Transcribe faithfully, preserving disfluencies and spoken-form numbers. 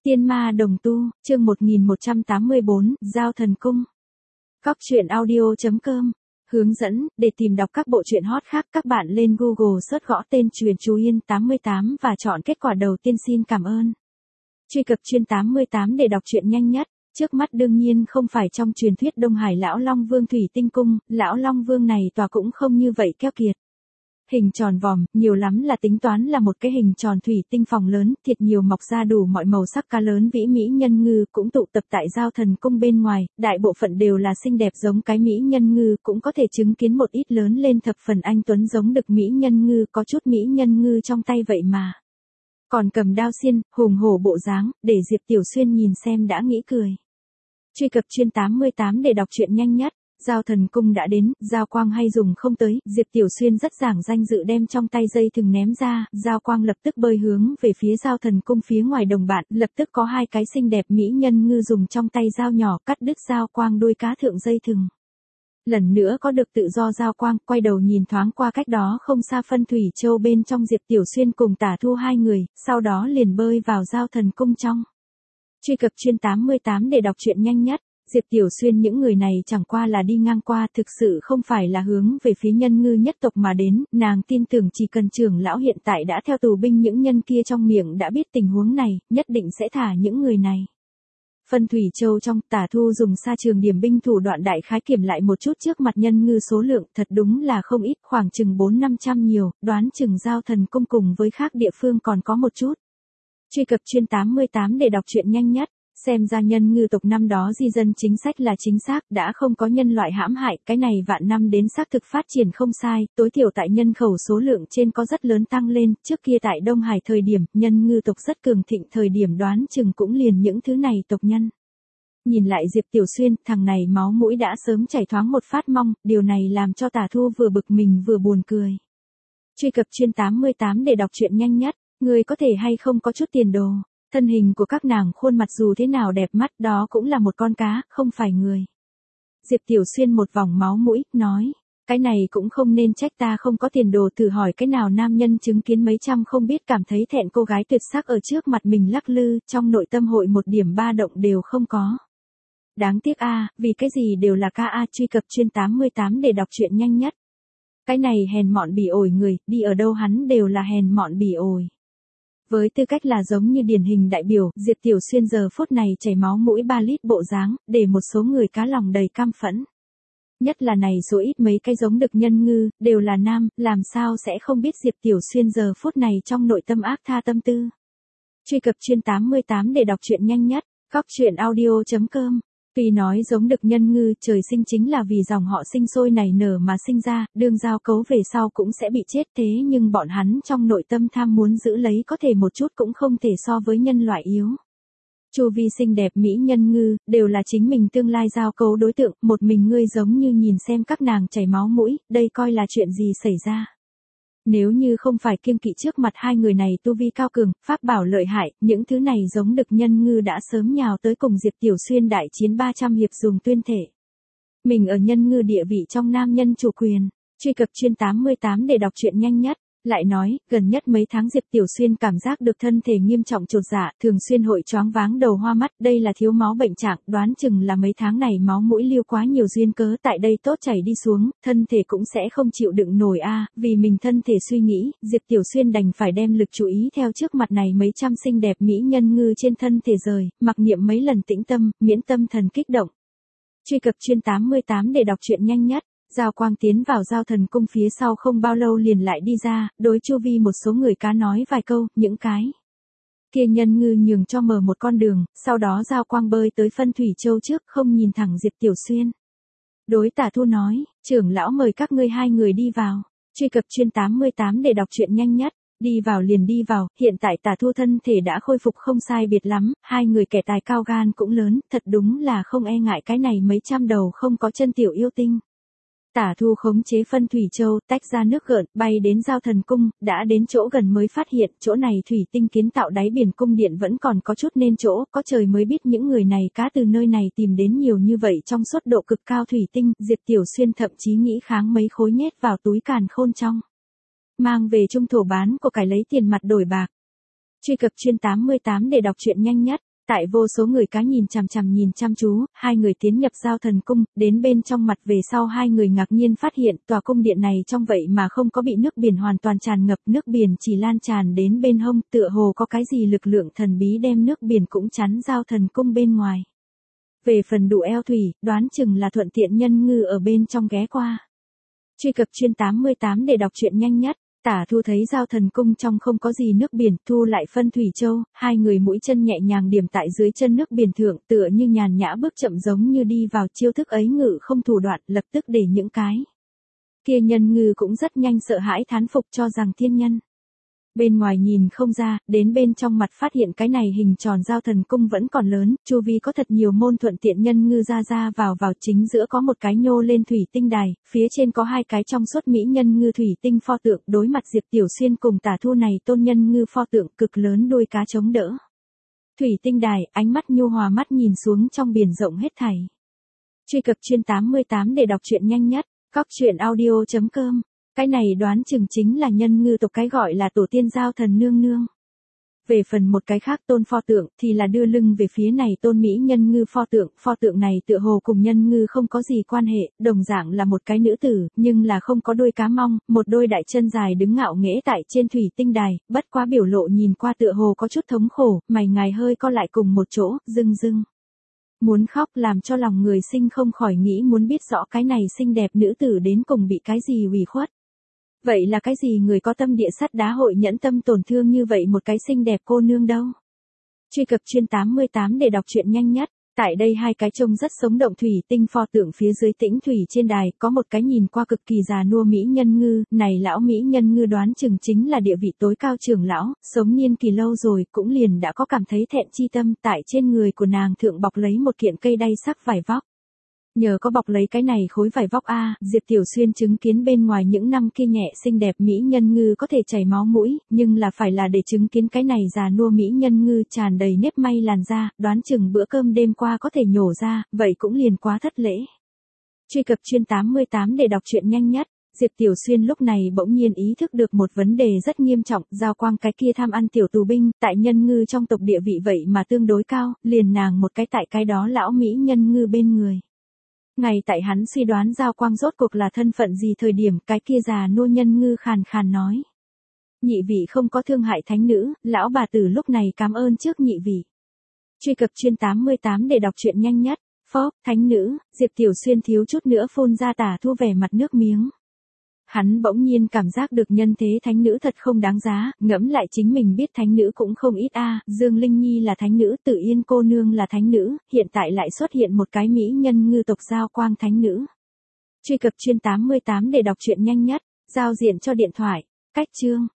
Tiên ma đồng tu, chương một nghìn một trăm tám mươi bốn, Giao thần cung. Cóc truyện audio chấm com. Hướng dẫn, để tìm đọc các bộ truyện hot khác các bạn lên Google search gõ tên Truyện Chú Yên tám mươi tám và chọn kết quả đầu tiên. Xin cảm ơn. Truy cập Truyện tám mươi tám để đọc truyện nhanh nhất. Trước mắt đương nhiên không phải trong truyền thuyết Đông Hải Lão Long Vương Thủy Tinh Cung, Lão Long Vương này tòa cũng không như vậy keo kiệt. Hình tròn vòm, nhiều lắm là tính toán là một cái hình tròn thủy tinh phòng lớn, thiệt nhiều mọc ra đủ mọi màu sắc cá lớn vĩ mỹ nhân ngư cũng tụ tập tại Giao thần cung bên ngoài, đại bộ phận đều là xinh đẹp giống cái mỹ nhân ngư, cũng có thể chứng kiến một ít lớn lên thập phần anh tuấn giống đực mỹ nhân ngư, có chút mỹ nhân ngư trong tay vậy mà. Còn cầm đao xiên, hùng hổ bộ dáng, để Diệp Tiểu Xuyên nhìn xem đã nghĩ cười. Truy cập Truyện tám mươi tám để đọc truyện nhanh nhất. Giao thần cung đã đến, Giao Quang hay dùng không tới, Diệp Tiểu Xuyên rất giảng danh dự đem trong tay dây thừng ném ra, Giao Quang lập tức bơi hướng về phía Giao thần cung phía ngoài đồng bạn, lập tức có hai cái xinh đẹp mỹ nhân ngư dùng trong tay dao nhỏ cắt đứt Giao Quang đuôi cá thượng dây thừng. Lần nữa có được tự do Giao Quang, quay đầu nhìn thoáng qua cách đó không xa Phân Thủy Châu bên trong Diệp Tiểu Xuyên cùng Tả Thu hai người, sau đó liền bơi vào Giao thần cung trong. Truy cập Truyện tám mươi tám để đọc truyện nhanh nhất. Diệp Tiểu Xuyên những người này chẳng qua là đi ngang qua, thực sự không phải là hướng về phía nhân ngư nhất tộc mà đến, nàng tin tưởng chỉ cần trưởng lão hiện tại đã theo tù binh những nhân kia trong miệng đã biết tình huống này, nhất định sẽ thả những người này. Phân Thủy Châu trong, Tả Thu dùng sa trường điểm binh thủ đoạn đại khái kiểm lại một chút trước mặt nhân ngư số lượng, thật đúng là không ít, khoảng chừng bốn năm trăm nhiều, đoán chừng Giao thần cung cùng với khác địa phương còn có một chút. Truy cập Truyện tám mươi tám để đọc truyện nhanh nhất. Xem ra nhân ngư tộc năm đó di dân chính sách là chính xác, đã không có nhân loại hãm hại, cái này vạn năm đến xác thực phát triển không sai, tối thiểu tại nhân khẩu số lượng trên có rất lớn tăng lên, trước kia tại Đông Hải thời điểm, nhân ngư tộc rất cường thịnh thời điểm đoán chừng cũng liền những thứ này tộc nhân. Nhìn lại Diệp Tiểu Xuyên, thằng này máu mũi đã sớm chảy thoáng một phát mong, điều này làm cho Tả Thu vừa bực mình vừa buồn cười. Truy cập Truyện tám mươi tám để đọc truyện nhanh nhất, người có thể hay không có chút tiền đồ. Thân hình của các nàng khuôn mặt dù thế nào đẹp mắt đó cũng là một con cá, không phải người. Diệp Tiểu Xuyên một vòng máu mũi, nói, cái này cũng không nên trách ta không có tiền đồ, thử hỏi cái nào nam nhân chứng kiến mấy trăm không biết cảm thấy thẹn cô gái tuyệt sắc ở trước mặt mình lắc lư, trong nội tâm hội một điểm ba động đều không có. Đáng tiếc a, vì cái gì đều là ca a. Truy cập Truyện tám mươi tám để đọc truyện nhanh nhất. Cái này hèn mọn bỉ ổi người, đi ở đâu hắn đều là hèn mọn bỉ ổi. Với tư cách là giống như điển hình đại biểu, Diệp Tiểu Xuyên giờ phút này chảy máu mũi ba lít bộ dáng, để một số người cá lòng đầy cam phẫn. Nhất là này số ít mấy cái giống đực nhân ngư, đều là nam, làm sao sẽ không biết Diệp Tiểu Xuyên giờ phút này trong nội tâm ác tha tâm tư. Truy cập Truyện tám mươi tám để đọc truyện nhanh nhất, cóc truyện audio chấm com. Tuy nói giống đực nhân ngư trời sinh chính là vì dòng họ sinh sôi nảy nở mà sinh ra, đương giao cấu về sau cũng sẽ bị chết, thế nhưng bọn hắn trong nội tâm tham muốn giữ lấy có thể một chút cũng không thể so với nhân loại yếu. Chu vi xinh đẹp mỹ nhân ngư, đều là chính mình tương lai giao cấu đối tượng, một mình ngươi giống như nhìn xem các nàng chảy máu mũi, đây coi là chuyện gì xảy ra. Nếu như không phải kiêng kỵ trước mặt hai người này tu vi cao cường, pháp bảo lợi hại, những thứ này giống đực nhân ngư đã sớm nhào tới cùng Diệp Tiểu Xuyên đại chiến ba trăm hiệp dùng tuyên thể. Mình ở nhân ngư địa vị trong nam nhân chủ quyền. Truy cập Truyện tám mươi tám để đọc truyện nhanh nhất. Lại nói, gần nhất mấy tháng Diệp Tiểu Xuyên cảm giác được thân thể nghiêm trọng chột dạ, thường xuyên hội choáng váng đầu hoa mắt, đây là thiếu máu bệnh trạng, đoán chừng là mấy tháng này máu mũi lưu quá nhiều duyên cớ, tại đây tốt chảy đi xuống, thân thể cũng sẽ không chịu đựng nổi a, vì mình thân thể suy nghĩ, Diệp Tiểu Xuyên đành phải đem lực chú ý theo trước mặt này mấy trăm xinh đẹp mỹ nhân ngư trên thân thể rời, mặc niệm mấy lần tĩnh tâm, miễn tâm thần kích động. Truy cập Truyện tám mươi tám để đọc truyện nhanh nhất. Giao Quang tiến vào Giao thần cung phía sau không bao lâu liền lại đi ra, đối chu vi một số người cá nói vài câu, những cái kia nhân ngư nhường cho mở một con đường, sau đó Giao Quang bơi tới Phân Thủy Châu trước, không nhìn thẳng Diệp Tiểu Xuyên. Đối Tả Thu nói, trưởng lão mời các ngươi hai người đi vào. Truy cập Truyện tám mươi tám để đọc truyện nhanh nhất. Đi vào liền đi vào, hiện tại Tả Thu thân thể đã khôi phục không sai biệt lắm, hai người kẻ tài cao gan cũng lớn, thật đúng là không e ngại cái này mấy trăm đầu không có chân tiểu yêu tinh. Tả Thu khống chế Phân Thủy Châu, tách ra nước gợn, bay đến Giao thần cung, đã đến chỗ gần mới phát hiện, chỗ này thủy tinh kiến tạo đáy biển cung điện vẫn còn có chút nên chỗ, có trời mới biết những người này cá từ nơi này tìm đến nhiều như vậy trong suốt độ cực cao thủy tinh, Diệp Tiểu Xuyên thậm chí nghĩ kháng mấy khối nhét vào túi càn khôn trong. Mang về trung thổ bán của cải lấy tiền mặt đổi bạc. Truy cập Truyện tám mươi tám để đọc truyện nhanh nhất. Tại vô số người cá nhìn chằm chằm nhìn chăm chú, hai người tiến nhập Giao Thần Cung, đến bên trong mặt về sau hai người ngạc nhiên phát hiện tòa cung điện này trong vậy mà không có bị nước biển hoàn toàn tràn ngập, nước biển chỉ lan tràn đến bên hông, tựa hồ có cái gì lực lượng thần bí đem nước biển cũng chắn Giao Thần Cung bên ngoài. Về phần đủ eo thủy, đoán chừng là thuận tiện nhân ngư ở bên trong ghé qua. Truy cập chuyên tám mươi tám để đọc truyện nhanh nhất. Tả Thu thấy Giao Thần Cung trong không có gì nước biển, thu lại phân thủy châu, hai người mũi chân nhẹ nhàng điểm tại dưới chân nước biển thượng, tựa như nhàn nhã bước chậm giống như đi vào chiêu thức ấy ngự không thủ đoạn, lập tức để những cái kia nhân ngư cũng rất nhanh sợ hãi thán phục cho rằng thiên nhân. Bên ngoài nhìn không ra, đến bên trong mặt phát hiện cái này hình tròn Giao Thần Cung vẫn còn lớn, chu vi có thật nhiều môn thuận tiện nhân ngư ra ra vào vào, chính giữa có một cái nhô lên thủy tinh đài, phía trên có hai cái trong suốt mỹ nhân ngư thủy tinh pho tượng, đối mặt Diệp Tiểu Xuyên cùng Tả Thu này tôn nhân ngư pho tượng cực lớn đuôi cá chống đỡ. Thủy tinh đài, ánh mắt nhu hòa mắt nhìn xuống trong biển rộng hết thảy. Truy cập chuyên tám mươi tám để đọc truyện nhanh nhất, cóc truyện audio chấm com. Cái này đoán chừng chính là nhân ngư tộc cái gọi là tổ tiên Giao Thần nương nương. Về phần một cái khác tôn pho tượng thì là đưa lưng về phía này tôn mỹ nhân ngư pho tượng, pho tượng này tựa hồ cùng nhân ngư không có gì quan hệ, đồng dạng là một cái nữ tử, nhưng là không có đôi cá mong, một đôi đại chân dài đứng ngạo nghễ tại trên thủy tinh đài, bất quá biểu lộ nhìn qua tựa hồ có chút thống khổ, mày ngài hơi co lại cùng một chỗ, rưng rưng. Muốn khóc làm cho lòng người sinh không khỏi nghĩ muốn biết rõ cái này xinh đẹp nữ tử đến cùng bị cái gì ủy khuất. Vậy là cái gì người có tâm địa sắt đá hội nhẫn tâm tổn thương như vậy một cái xinh đẹp cô nương đâu. Truy cập chuyên tám mươi tám để đọc truyện nhanh nhất. Tại đây hai cái trông rất sống động thủy tinh pho tượng phía dưới tĩnh thủy trên đài, có một cái nhìn qua cực kỳ già nua mỹ nhân ngư, này lão mỹ nhân ngư đoán chừng chính là địa vị tối cao trưởng lão, sống niên kỳ lâu rồi, cũng liền đã có cảm thấy thẹn chi tâm, tại trên người của nàng thượng bọc lấy một kiện cây đay sắc vải vóc. Nhờ có bọc lấy cái này khối vải vóc a, Diệp Tiểu Xuyên chứng kiến bên ngoài những năm kia nhẹ xinh đẹp mỹ nhân ngư có thể chảy máu mũi, nhưng là phải là để chứng kiến cái này già nua mỹ nhân ngư tràn đầy nếp may làn da, đoán chừng bữa cơm đêm qua có thể nhổ ra, vậy cũng liền quá thất lễ. Truy cập chuyên tám mươi tám để đọc truyện nhanh nhất. Diệp Tiểu Xuyên lúc này bỗng nhiên ý thức được một vấn đề rất nghiêm trọng, Giao Quang cái kia tham ăn tiểu tù binh, tại nhân ngư trong tộc địa vị vậy mà tương đối cao, liền nàng một cái tại cái đó lão mỹ nhân ngư bên người. Ngày tại hắn suy đoán Giao Quang rốt cuộc là thân phận gì thời điểm, cái kia già nua nhân ngư khàn khàn nói. Nhị vị không có thương hại thánh nữ, lão bà tử lúc này cảm ơn trước nhị vị. Truy cập chuyên tám mươi tám để đọc truyện nhanh nhất. Phốc, thánh nữ, Diệp Tiểu Xuyên thiếu chút nữa phun ra Tả Thu vẻ mặt nước miếng. Hắn bỗng nhiên cảm giác được nhân thế thánh nữ thật không đáng giá, ngẫm lại chính mình biết thánh nữ cũng không ít a, Dương Linh Nhi là thánh nữ, Tự Yên cô nương là thánh nữ, hiện tại lại xuất hiện một cái mỹ nhân ngư tộc Giao Quang thánh nữ. Truy cập chuyên tám mươi tám để đọc truyện nhanh nhất, giao diện cho điện thoại, cách chương.